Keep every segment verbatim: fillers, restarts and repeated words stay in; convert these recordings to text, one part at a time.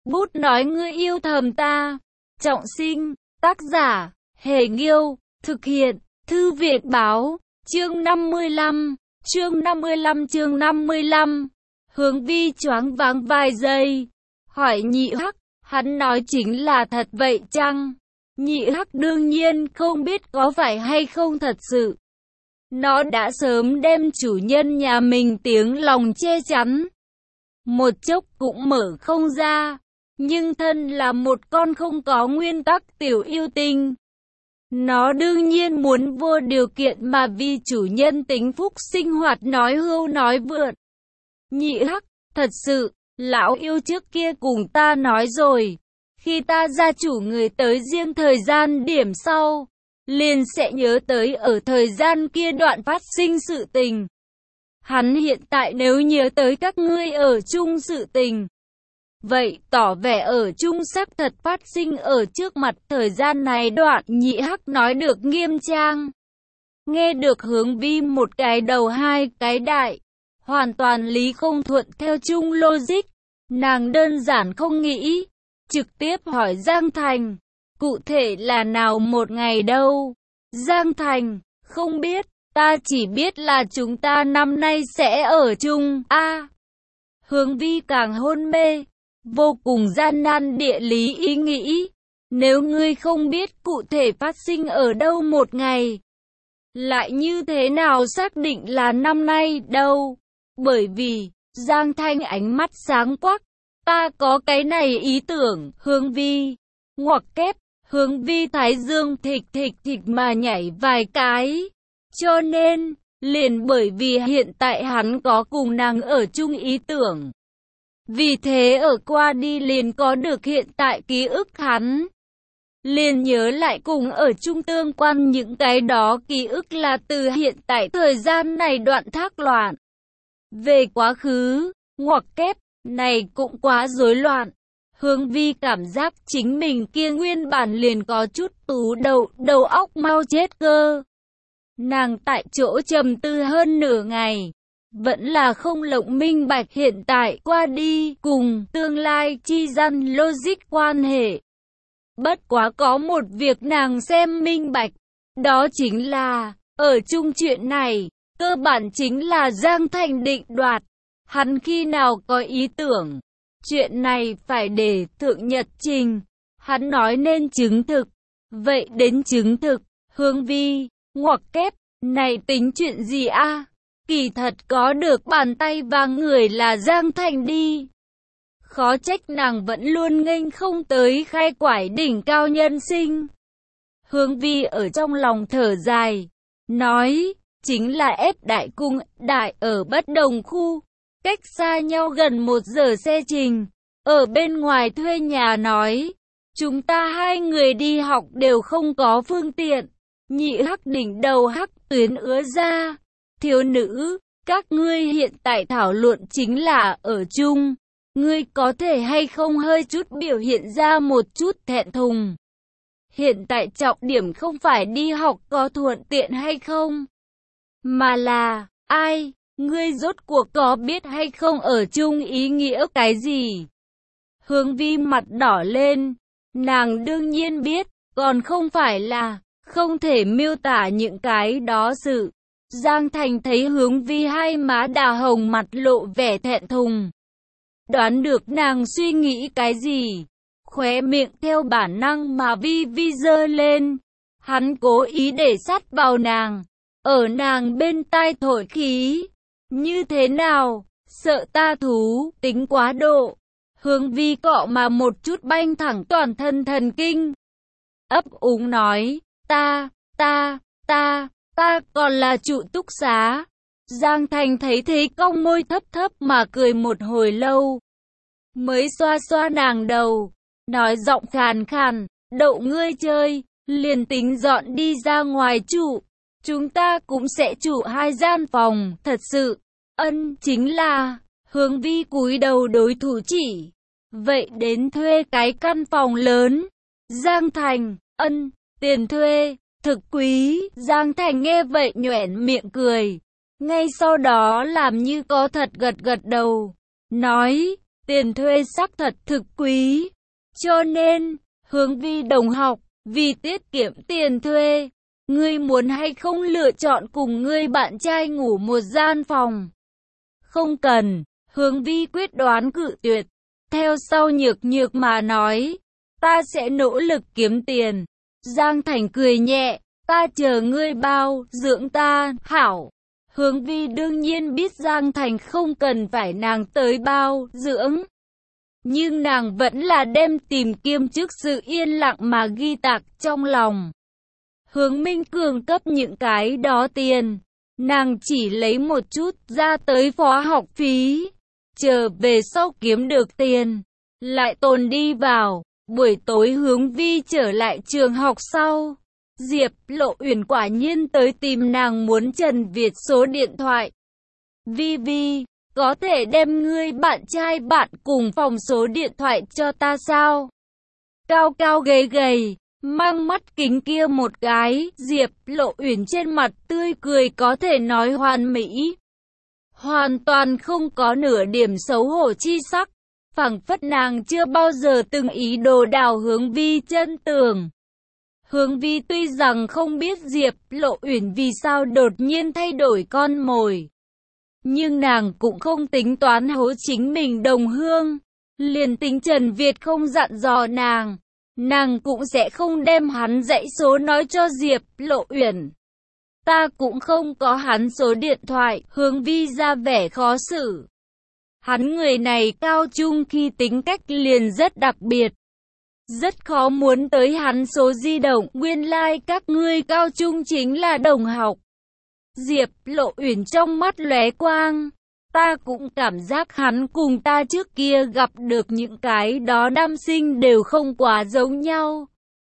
Bút nói ngươi yêu thầm ta. Trọng sinh, tác giả, Hề Nghiêu, thực hiện, Thư viện báo, chương năm mươi lăm, chương năm mươi lăm chương năm mươi lăm. Hướng Vi choáng váng vài giây, hỏi Nhị Hắc, hắn nói chính là thật vậy chăng? Nhị Hắc đương nhiên không biết có phải hay không thật sự. Nó đã sớm đem chủ nhân nhà mình tiếng lòng che chắn. Một chốc cũng mở không ra. Nhưng thân là một con không có nguyên tắc tiểu yêu tinh. Nó đương nhiên muốn vô điều kiện mà vì chủ nhân tính phúc sinh hoạt nói hưu nói vượn. Nhị Hắc, thật sự, lão yêu trước kia cùng ta nói rồi. Khi ta gia chủ người tới riêng thời gian điểm sau, liền sẽ nhớ tới ở thời gian kia đoạn phát sinh sự tình. Hắn hiện tại nếu nhớ tới các ngươi ở chung sự tình, vậy tỏ vẻ ở chung xác thật phát sinh ở trước mặt thời gian này đoạn. Nhị Hắc nói được nghiêm trang. Nghe được Hướng Vi một cái đầu hai cái đại, hoàn toàn lý không thuận theo chung logic. Nàng đơn giản không nghĩ, trực tiếp hỏi Giang Thành, cụ thể là nào một ngày đâu? Giang Thành, không biết, ta chỉ biết là chúng ta năm nay sẽ ở chung. A. À, Hướng Vi càng hôn mê, vô cùng gian nan địa lý ý nghĩ. Nếu ngươi không biết cụ thể phát sinh ở đâu một ngày, lại như thế nào xác định là năm nay đâu? Bởi vì, Giang Thanh ánh mắt sáng quắc, ta có cái này ý tưởng. Hướng Vi, ngoặc kép, Hướng Vi thái dương thịch thịch thịch mà nhảy vài cái. Cho nên, liền bởi vì hiện tại hắn có cùng nàng ở chung ý tưởng. Vì thế ở qua đi liền có được hiện tại ký ức hắn. Liền nhớ lại cùng ở chung tương quan những cái đó ký ức là từ hiện tại thời gian này đoạn thác loạn. Về quá khứ, ngoặc kép, này cũng quá rối loạn. Hướng Vi cảm giác chính mình kia nguyên bản liền có chút tú đầu, đầu óc mau chết cơ. Nàng tại chỗ trầm tư hơn nửa ngày, vẫn là không lộng minh bạch hiện tại qua đi cùng tương lai chi gian logic quan hệ. Bất quá có một việc nàng xem minh bạch, đó chính là, ở chung chuyện này, cơ bản chính là Giang Thành định đoạt. Hắn khi nào có ý tưởng, chuyện này phải để thượng nhật trình, hắn nói nên chứng thực, vậy đến chứng thực. Hướng Vi, ngoặc kép, này tính chuyện gì a? À? Kỳ thật có được bàn tay vàng người là Giang Thành đi. Khó trách nàng vẫn luôn nghênh không tới khai quải đỉnh cao nhân sinh. Hướng Vi ở trong lòng thở dài, nói, chính là ép đại cung đại ở bất đồng khu, cách xa nhau gần một giờ xe trình. Ở bên ngoài thuê nhà nói, chúng ta hai người đi học đều không có phương tiện. Nhị Hắc đỉnh đầu hắc tuyến ứa ra. Thiếu nữ, các ngươi hiện tại thảo luận chính là ở chung. Ngươi có thể hay không hơi chút biểu hiện ra một chút thẹn thùng. Hiện tại trọng điểm không phải đi học có thuận tiện hay không, mà là, ai, ngươi rốt cuộc có biết hay không ở chung ý nghĩa cái gì? Hướng Vi mặt đỏ lên, nàng đương nhiên biết, còn không phải là, không thể miêu tả những cái đó sự. Giang Thành thấy Hướng Vi hai má đào hồng mặt lộ vẻ thẹn thùng. Đoán được nàng suy nghĩ cái gì, khóe miệng theo bản năng mà vi vi giơ lên. Hắn cố ý để sát vào nàng, ở nàng bên tai thổi khí. Như thế nào, sợ ta thú, tính quá độ. Hướng Vi cọ mà một chút banh thẳng toàn thân thần kinh. Ấp úng nói, ta, ta, ta, ta còn là trụ túc xá. Giang Thành thấy thế cong môi thấp thấp mà cười một hồi lâu. Mới xoa xoa nàng đầu, nói giọng khàn khàn, đậu ngươi chơi, liền tính dọn đi ra ngoài trụ. Chúng ta cũng sẽ trụ hai gian phòng, thật sự. Ân, chính là, Hướng Vi cúi đầu đối thủ chỉ. Vậy đến thuê cái căn phòng lớn. Giang Thành, ân, tiền thuê, thực quý. Giang Thành nghe vậy nhoẻn miệng cười. Ngay sau đó làm như có thật gật gật đầu. Nói, tiền thuê xác thật thực quý. Cho nên, Hướng Vi đồng học, vì tiết kiệm tiền thuê, ngươi muốn hay không lựa chọn cùng ngươi bạn trai ngủ một gian phòng? Không cần, Hướng Vi quyết đoán cự tuyệt. Theo sau nhược nhược mà nói, ta sẽ nỗ lực kiếm tiền. Giang Thành cười nhẹ, ta chờ ngươi bao dưỡng ta, hảo. Hướng Vi đương nhiên biết Giang Thành không cần phải nàng tới bao dưỡng. Nhưng nàng vẫn là đem tìm kiếm trước sự yên lặng mà ghi tạc trong lòng. Hướng Minh Cường cấp những cái đó tiền, nàng chỉ lấy một chút ra tới phó học phí. Chờ về sau kiếm được tiền, lại tồn đi vào. Buổi tối Hướng Vi trở lại trường học sau, Diệp Lộ Uyển quả nhiên tới tìm nàng muốn Trần Việt số điện thoại. Vi Vi, có thể đem ngươi bạn trai bạn cùng phòng số điện thoại cho ta sao? Cao cao gầy gầy, mang mắt kính kia một cái, Diệp Lộ Uyển trên mặt tươi cười có thể nói hoàn mỹ. Hoàn toàn không có nửa điểm xấu hổ chi sắc, phảng phất nàng chưa bao giờ từng ý đồ đào Hướng Vi chân tường. Hướng Vi tuy rằng không biết Diệp Lộ Uyển vì sao đột nhiên thay đổi con mồi, nhưng nàng cũng không tính toán hố chính mình đồng hương. Liền tính Trần Việt không dặn dò nàng, nàng cũng sẽ không đem hắn dãy số nói cho Diệp Lộ Uyển. Ta cũng không có hắn số điện thoại, Hướng Vi ra vẻ khó xử. Hắn người này cao trung khi tính cách liền rất đặc biệt. Rất khó muốn tới hắn số di động, nguyên lai like các ngươi cao trung chính là đồng học. Diệp Lộ Uyển trong mắt lóe quang. Ta cũng cảm giác hắn cùng ta trước kia gặp được những cái đó nam sinh đều không quá giống nhau.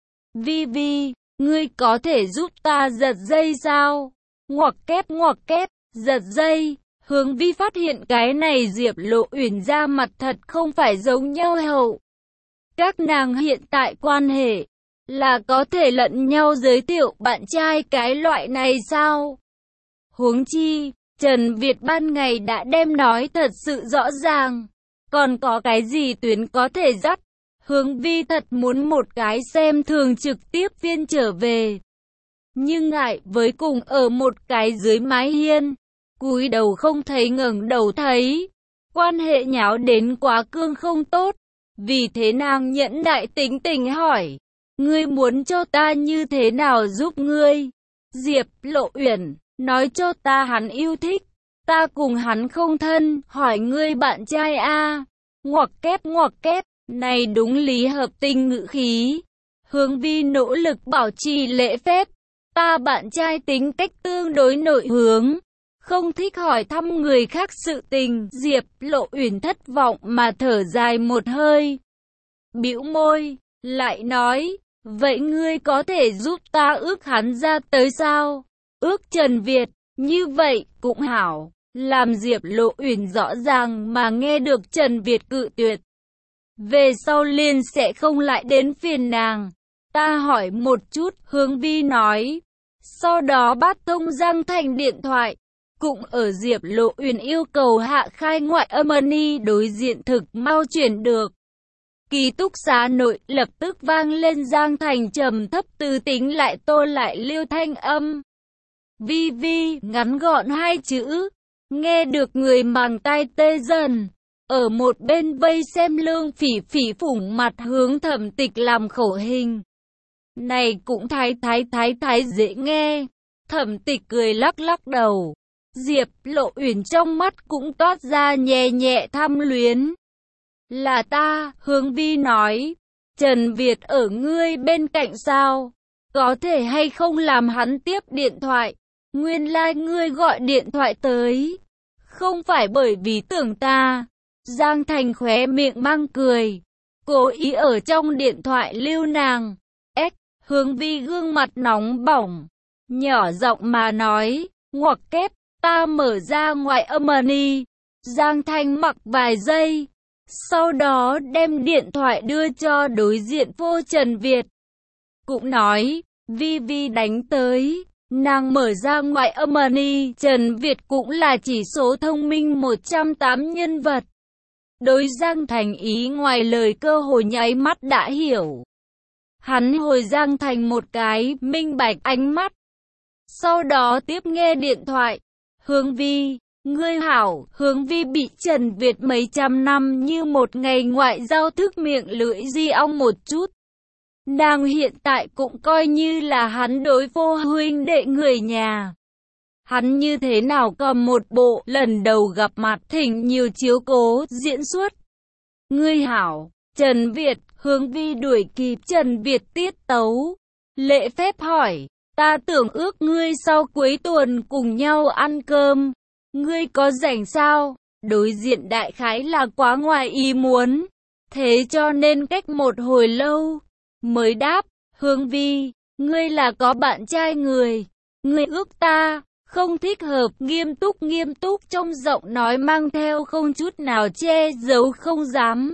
Vi Vi, ngươi có thể giúp ta giật dây sao? Ngoặc kép ngoặc kép, giật dây. Hướng Vi phát hiện cái này Diệp Lộ Uyển ra mặt thật không phải giống nhau hậu. Các nàng hiện tại quan hệ là có thể lẫn nhau giới thiệu bạn trai cái loại này sao? Huống chi, Trần Việt ban ngày đã đem nói thật sự rõ ràng. Còn có cái gì tuyến có thể dắt? Hướng Vi thật muốn một cái xem thường trực tiếp viên trở về. Nhưng ngại với cùng ở một cái dưới mái hiên, cúi đầu không thấy ngẩng đầu thấy. Quan hệ nháo đến quá cương không tốt. Vì thế nàng nhẫn đại tính tình hỏi, ngươi muốn cho ta như thế nào giúp ngươi? Diệp Lộ Uyển, nói cho ta hắn yêu thích, ta cùng hắn không thân, hỏi ngươi bạn trai a. Ngoặc kép ngoặc kép, này đúng lý hợp tình ngữ khí. Hướng Vi nỗ lực bảo trì lễ phép, ta bạn trai tính cách tương đối nội hướng, không thích hỏi thăm người khác sự tình. Diệp Lộ Uyển thất vọng mà thở dài một hơi, bĩu môi, lại nói, vậy ngươi có thể giúp ta ước hắn ra tới sao? Ước Trần Việt, như vậy cũng hảo. Làm Diệp Lộ Uyển rõ ràng mà nghe được Trần Việt cự tuyệt, về sau liền sẽ không lại đến phiền nàng. Ta hỏi một chút, Hướng Vi nói. Sau đó bắt thông Giang Thành điện thoại, cũng ở Diệp Lộ Uyển yêu cầu hạ khai ngoại âm ni đối diện thực mau chuyển được. Ký túc xá nội lập tức vang lên Giang Thành trầm thấp từ tính lại tô lại lưu thanh âm. Vi Vi, ngắn gọn hai chữ, nghe được người màng tai tê dần. Ở một bên vây xem Lương Phỉ Phỉ phủng mặt hướng Thẩm Tịch làm khẩu hình. Này cũng thái thái thái thái dễ nghe. Thẩm Tịch cười lắc lắc đầu. Diệp Lộ Uyển trong mắt cũng toát ra nhẹ nhẹ tham luyến. Là ta, Hướng Vi nói. Trần Việt ở ngươi bên cạnh sao? Có thể hay không làm hắn tiếp điện thoại? Nguyên lai like ngươi gọi điện thoại tới, không phải bởi vì tưởng ta. Giang Thành khóe miệng mang cười, cố ý ở trong điện thoại lưu nàng. Ếch, Hướng Vi gương mặt nóng bỏng, nhỏ giọng mà nói, ngoặc kép, ta mở ra ngoại âm ni. Giang Thành mặc vài giây, sau đó đem điện thoại đưa cho đối diện vô Trần Việt. Cũng nói, Vi Vi đánh tới. Nàng mở ra ngoại âm ni, Trần Việt cũng là chỉ số thông minh một trăm tám nhân vật. Đối Giang Thành ý ngoài lời cơ hồ nháy mắt đã hiểu. Hắn hồi Giang Thành một cái, minh bạch ánh mắt. Sau đó tiếp nghe điện thoại. Hướng Vi, ngươi hảo. Hướng Vi bị Trần Việt mấy trăm năm như một ngày ngoại giao thức miệng lưỡi di ong một chút. Nàng hiện tại cũng coi như là hắn đối vô huynh đệ người nhà. Hắn như thế nào còn một bộ lần đầu gặp mặt thỉnh nhiều chiếu cố diễn xuất. Ngươi hảo, Trần Việt. Hướng Vi đuổi kịp Trần Việt tiết tấu. Lễ phép hỏi, ta tưởng ước ngươi sau cuối tuần cùng nhau ăn cơm. Ngươi có rảnh sao? Đối diện đại khái là quá ngoài ý muốn. Thế cho nên cách một hồi lâu mới đáp, Hướng Vi, ngươi là có bạn trai người. Ngươi ước ta, không thích hợp. Nghiêm túc nghiêm túc trong giọng nói mang theo không chút nào che giấu không dám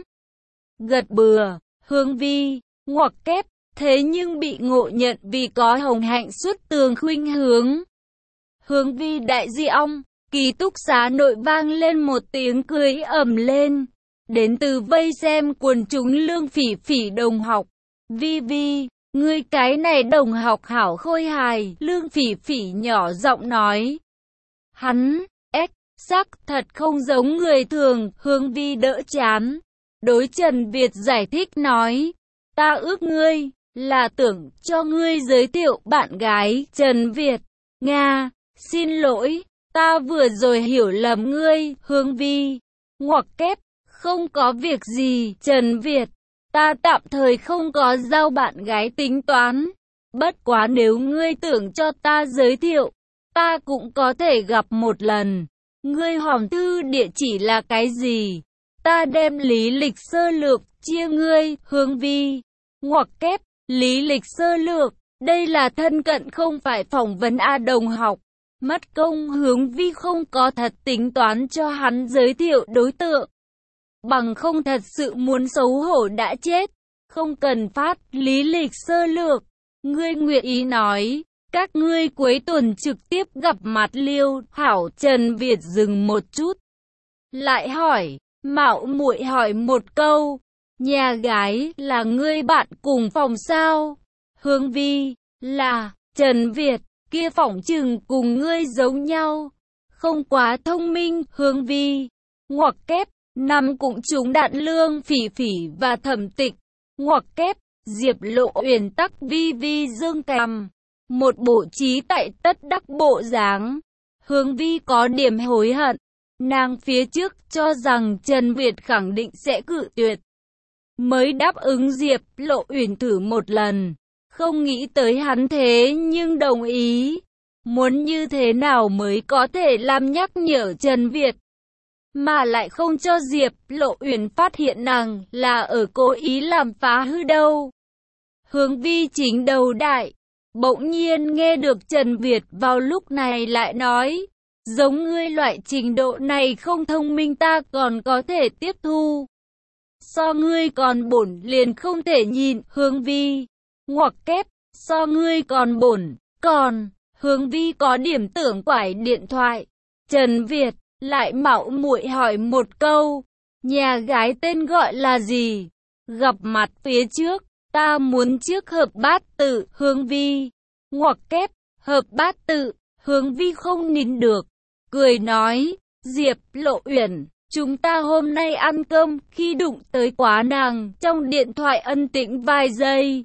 gật bừa. Hướng Vi, ngoặc kép, thế nhưng bị ngộ nhận vì có hồng hạnh xuất tường khuynh hướng. Hướng Vi đại di ong, ký túc xá nội vang lên một tiếng cười ầm lên. Đến từ vây xem quần chúng Lương Phỉ Phỉ đồng học. Vi Vi, ngươi cái này đồng học hảo khôi hài. Lương Phỉ Phỉ nhỏ giọng nói. Hắn, ếch, sắc thật không giống người thường. Hướng Vi đỡ chán. Đối Trần Việt giải thích nói, ta ước ngươi, là tưởng cho ngươi giới thiệu bạn gái. Trần Việt, Nga, xin lỗi, ta vừa rồi hiểu lầm ngươi. Hướng Vi, ngoặc kép, không có việc gì. Trần Việt, ta tạm thời không có giao bạn gái tính toán. Bất quá nếu ngươi tưởng cho ta giới thiệu, ta cũng có thể gặp một lần. Ngươi hòm thư địa chỉ là cái gì? Ta đem lý lịch sơ lược chia ngươi. Hướng Vi, ngoặc kép, lý lịch sơ lược, đây là thân cận không phải phỏng vấn A đồng học. Mất công Hướng Vi không có thật tính toán cho hắn giới thiệu đối tượng. Bằng không thật sự muốn xấu hổ đã chết. Không cần phát lý lịch sơ lược. Ngươi nguyện ý nói, các ngươi cuối tuần trực tiếp gặp mặt liêu. Hảo. Trần Việt dừng một chút, lại hỏi, mạo muội hỏi một câu, nhà gái là ngươi bạn cùng phòng sao? Hướng Vi, là. Trần Việt, kia phỏng chừng cùng ngươi giống nhau, không quá thông minh. Hướng Vi, ngoặc kép, năm cũng trúng đạn. Lương Phỉ Phỉ và Thẩm Tịch, ngoặc kép, Diệp Lộ Uyển tắc Vi Vi dương cằm, một bộ trí tại tất đắc bộ dáng. Hướng Vi có điểm hối hận. Nàng phía trước cho rằng Trần Việt khẳng định sẽ cự tuyệt, mới đáp ứng Diệp Lộ Uyển thử một lần. Không nghĩ tới hắn thế nhưng đồng ý. Muốn như thế nào mới có thể làm nhắc nhở Trần Việt, mà lại không cho Diệp Lộ Uyển phát hiện nàng là ở cố ý làm phá hư đâu. Hướng Vi chính đầu đại, bỗng nhiên nghe được Trần Việt vào lúc này lại nói, giống ngươi loại trình độ này không thông minh ta còn có thể tiếp thu. So ngươi còn bổn liền không thể nhìn. Hướng Vi, ngoặc kép, so ngươi còn bổn, còn. Hướng Vi có điểm tưởng quải điện thoại. Trần Việt, lại mạo muội hỏi một câu, nhà gái tên gọi là gì? Gặp mặt phía trước, ta muốn trước hợp bát tự. Hướng Vi, ngoặc kép, hợp bát tự. Hướng Vi không nín được, cười nói, Diệp Lộ Uyển, chúng ta hôm nay ăn cơm. Khi đụng tới quá nàng, trong điện thoại ân tĩnh vài giây.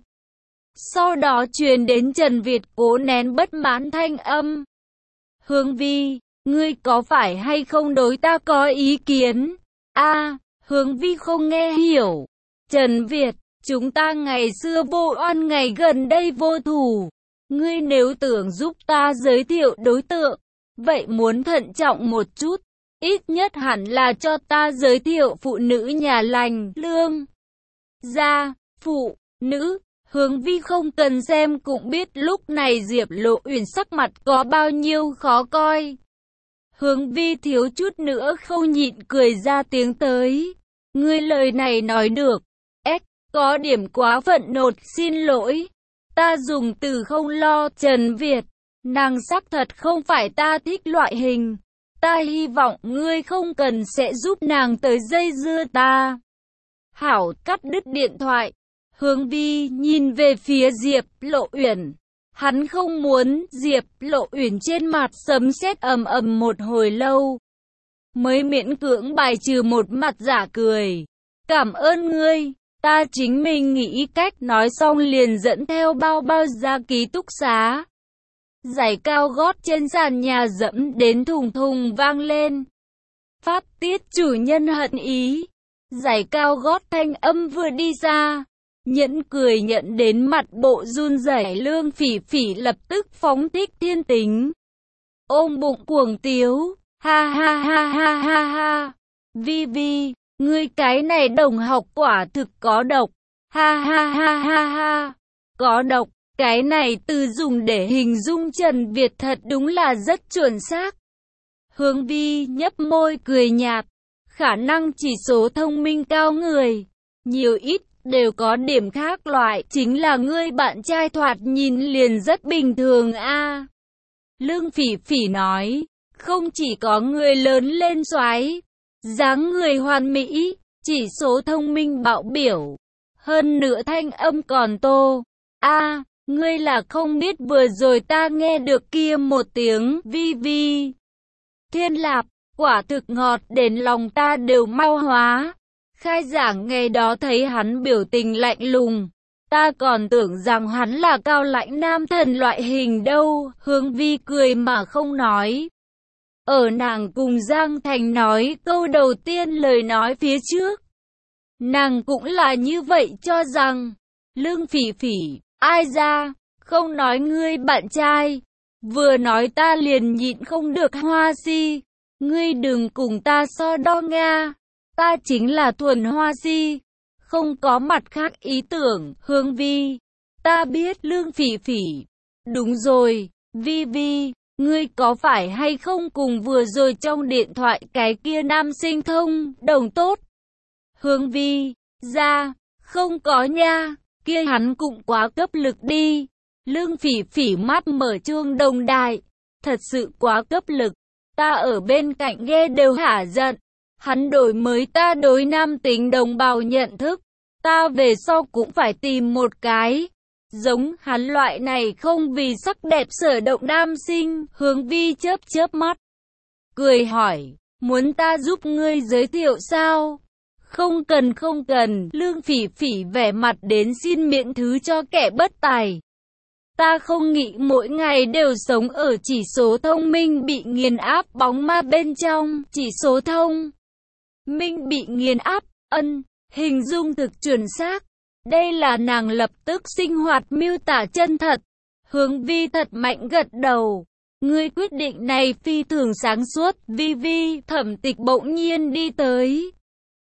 Sau đó truyền đến Trần Việt cố nén bất mãn thanh âm. Hướng Vi, ngươi có phải hay không đối ta có ý kiến? A, à, Hướng Vi không nghe hiểu. Trần Việt, chúng ta ngày xưa vô oan, ngày gần đây vô thù. Ngươi nếu tưởng giúp ta giới thiệu đối tượng, vậy muốn thận trọng một chút. Ít nhất hẳn là cho ta giới thiệu phụ nữ nhà lành, lương gia, phụ nữ. Hướng Vi không cần xem cũng biết lúc này Diệp Lộ Uyển sắc mặt có bao nhiêu khó coi. Hướng Vi thiếu chút nữa không nhịn cười ra tiếng tới. Ngươi lời này nói được, ếch, có điểm quá phận nột, xin lỗi. Ta dùng từ không lo. Trần Việt, nàng sắc thật không phải ta thích loại hình. Ta hy vọng ngươi không cần sẽ giúp nàng tới dây dưa ta. Hảo, cắt đứt điện thoại. Hướng Vi nhìn về phía Diệp Lộ Uyển. Hắn không muốn. Diệp Lộ Uyển trên mặt sấm sét ầm ầm một hồi lâu, mới miễn cưỡng bài trừ một mặt giả cười. Cảm ơn ngươi, ta chính mình nghĩ cách. Nói xong liền dẫn theo bao bao ra ký túc xá. Giày cao gót trên sàn nhà dẫm đến thùng thùng vang lên. Phát tiết chủ nhân hận ý. Giày cao gót thanh âm vừa đi ra, Nhẫn cười nhận đến mặt bộ run rẩy Lương Phỉ Phỉ lập tức phóng thích thiên tính, ôm bụng cuồng tiếu, ha ha ha ha ha ha. Vi Vi, ngươi cái này đồng học quả thực có độc, ha ha ha ha ha. Có độc, cái này từ dùng để hình dung Trần Việt thật đúng là rất chuẩn xác. Hướng Vi nhấp môi cười nhạt, khả năng chỉ số thông minh cao người, nhiều ít đều có điểm khác loại, chính là ngươi bạn trai thoạt nhìn liền rất bình thường a. À. Lương Phỉ Phỉ nói, không chỉ có người lớn lên xoái, dáng người hoàn mỹ, chỉ số thông minh bạo biểu, hơn nữa thanh âm còn tô. A, à, ngươi là không biết vừa rồi ta nghe được kia một tiếng Vi Vi. Thiên Lạp, quả thực ngọt đến lòng ta đều mau hóa. Khai giảng ngày đó thấy hắn biểu tình lạnh lùng, ta còn tưởng rằng hắn là cao lãnh nam thần loại hình đâu. Hướng Vi cười mà không nói. Ở nàng cùng Giang Thành nói câu đầu tiên lời nói phía trước, nàng cũng là như vậy cho rằng. Lương Phỉ Phỉ, ai ra, không nói ngươi bạn trai, vừa nói ta liền nhịn không được Hoa Si, ngươi đừng cùng ta so đo Nga. Ta chính là thuần Hoa Si, không có mặt khác ý tưởng. Hướng Vi, ta biết. Lương Phỉ Phỉ, đúng rồi, Vi Vi, ngươi có phải hay không cùng vừa rồi trong điện thoại cái kia nam sinh thông đồng tốt? Hướng Vi, ra, không có nha, kia hắn cũng quá cấp lực đi. Lương Phỉ Phỉ mắt mở chuông đồng đại, thật sự quá cấp lực, ta ở bên cạnh nghe đều hả giận. Hắn đổi mới ta đối nam tính đồng bào nhận thức, ta về sau cũng phải tìm một cái giống hắn loại này không vì sắc đẹp sở động nam sinh. Hướng Vi chớp chớp mắt, cười hỏi, muốn ta giúp ngươi giới thiệu sao? Không cần không cần. Lương Phỉ Phỉ vẻ mặt đến xin miễn thứ cho kẻ bất tài. Ta không nghĩ mỗi ngày đều sống ở chỉ số thông minh bị nghiền áp bóng ma bên trong. Chỉ số thông minh bị nghiền áp, ân, hình dung thực chuẩn xác. Đây là nàng lập tức sinh hoạt miêu tả chân thật. Hướng Vi thật mạnh gật đầu. Ngươi quyết định này phi thường sáng suốt. Vi Vi. Thẩm Tịch bỗng nhiên đi tới,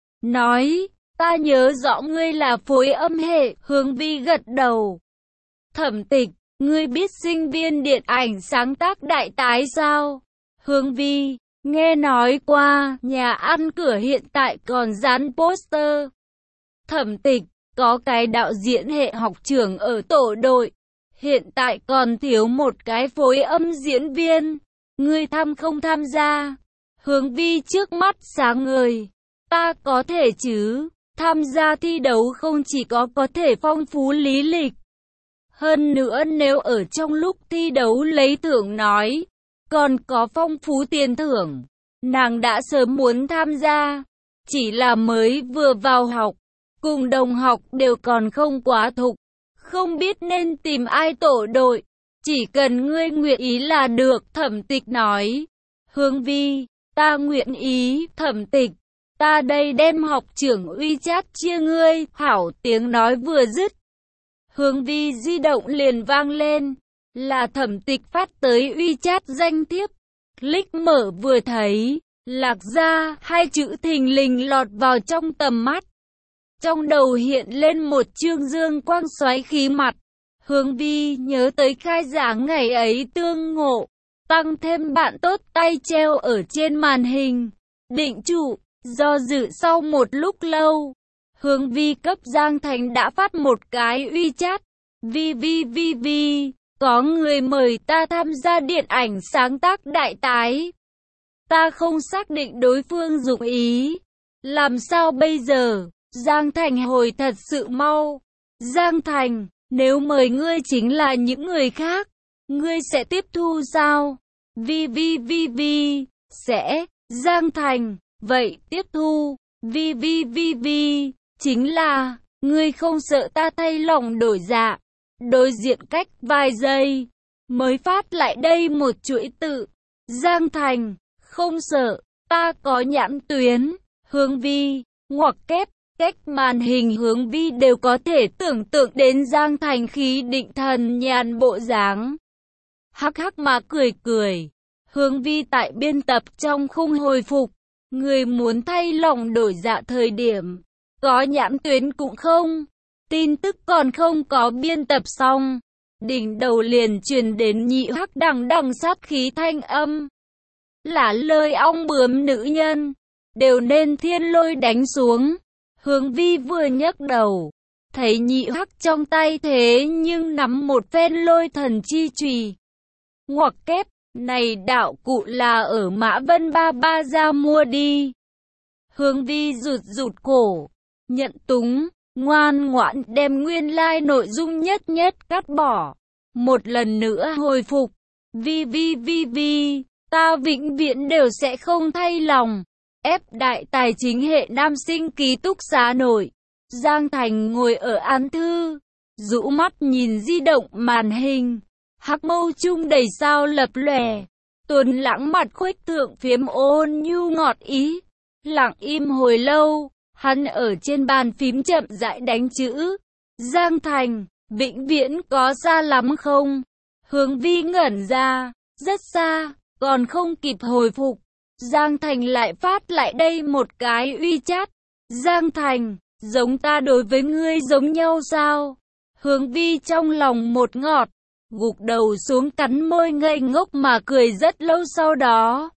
nói, ta nhớ rõ ngươi là phối âm hệ. Hướng Vi gật đầu. Thẩm Tịch, ngươi biết sinh viên điện ảnh sáng tác đại tái sao? Hướng Vi, nghe nói qua, nhà ăn cửa hiện tại còn dán poster. Thẩm Tịch, có cái đạo diễn hệ học trưởng ở tổ đội, hiện tại còn thiếu một cái phối âm diễn viên, ngươi tham không tham gia? Hướng Vi trước mắt sáng ngời, ta có thể chứ, tham gia thi đấu không chỉ có có thể phong phú lý lịch, hơn nữa nếu ở trong lúc thi đấu lấy thưởng nói, còn có phong phú tiền thưởng. Nàng đã sớm muốn tham gia, chỉ là mới vừa vào học, cùng đồng học đều còn không quá thục, không biết nên tìm ai tổ đội, chỉ cần ngươi nguyện ý là được. Thẩm Tịch nói. Hướng Vi, ta nguyện ý. Thẩm Tịch, ta đây đem học trưởng WeChat chia ngươi. Hảo. Tiếng nói vừa dứt, Hướng Vi di động liền vang lên, là Thẩm Tịch phát tới WeChat danh thiếp. Click mở vừa thấy, Lạc Gia, hai chữ thình lình lọt vào trong tầm mắt. Trong đầu hiện lên một trương dương quang xoáy khí mặt. Hướng Vi nhớ tới khai giảng ngày ấy tương ngộ, tăng thêm bạn tốt tay treo ở trên màn hình. Định trụ, do dự sau một lúc lâu, Hướng Vi cấp Giang Thành đã phát một cái WeChat. Vi Vi Vi Vi, có người mời ta tham gia điện ảnh sáng tác đại tái. Ta không xác định đối phương dụng ý. Làm sao bây giờ? Giang Thành hồi thật sự mau. Giang Thành, nếu mời ngươi chính là những người khác, ngươi sẽ tiếp thu sao? Vi Vi Vi Vi, sẽ. Giang Thành, vậy tiếp thu. Vi Vi Vi Vi, chính là, ngươi không sợ ta thay lòng đổi dạ. Đối diện cách vài giây, mới phát lại đây một chuỗi tự. Giang Thành, không sợ, ta có nhãn tuyến. Hướng Vi, ngoặc kép, cách màn hình Hướng Vi đều có thể tưởng tượng đến Giang Thành khí định thần nhàn bộ dáng. Hắc hắc mà cười cười. Hướng Vi tại biên tập trong khung hồi phục. Người muốn thay lòng đổi dạ thời điểm, có nhãn tuyến cũng không. Tin tức còn không có biên tập xong, đỉnh đầu liền truyền đến Nhị Hắc đằng đằng sát khí thanh âm. Là lời ong bướm nữ nhân, đều nên thiên lôi đánh xuống. Hướng Vi vừa nhấc đầu, thấy Nhị Hắc trong tay thế nhưng nắm một phen lôi thần chi chùy. Ngoặc kép, này đạo cụ là ở Mã Vân Ba Ba ra mua đi. Hướng Vi rụt rụt cổ, nhận túng, ngoan ngoãn đem nguyên lai like nội dung nhất nhất cắt bỏ. Một lần nữa hồi phục. Vi Vi Vi Vi, ta vĩnh viễn đều sẽ không thay lòng. Ép đại tài chính hệ nam sinh ký túc xá nổi. Giang Thành ngồi ở án thư, rũ mắt nhìn di động màn hình. Hắc mâu chung đầy sao lập lòe. Tuấn lãng mặt khuếch thượng phiếm ôn nhu ngọt ý. Lặng im hồi lâu, hắn ở trên bàn phím chậm rãi đánh chữ. Giang Thành, vĩnh viễn có xa lắm không? Hướng Vi ngẩn ra, rất xa, còn không kịp hồi phục. Giang Thành lại phát lại đây một cái uy chát. Giang Thành, giống ta đối với ngươi giống nhau sao? Hướng Vi trong lòng một ngọt, gục đầu xuống cắn môi ngây ngốc mà cười rất lâu sau đó.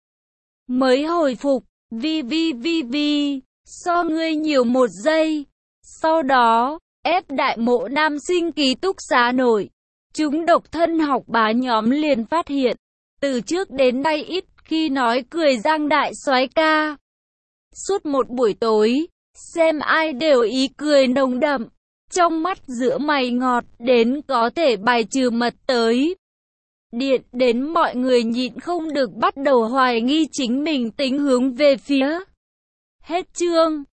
Mới hồi phục, Vi Vi Vi Vi, so ngươi nhiều một giây. Sau đó, ép đại mộ nam sinh ký túc xá nổi. Chúng độc thân học bá nhóm liền phát hiện, từ trước đến nay ít khi nói cười Giang đại soái ca. Suốt một buổi tối, xem ai đều ý cười nồng đậm, trong mắt giữa mày ngọt đến có thể bài trừ mật tới. Điện đến mọi người nhịn không được bắt đầu hoài nghi chính mình tính hướng về phía. Hết chương.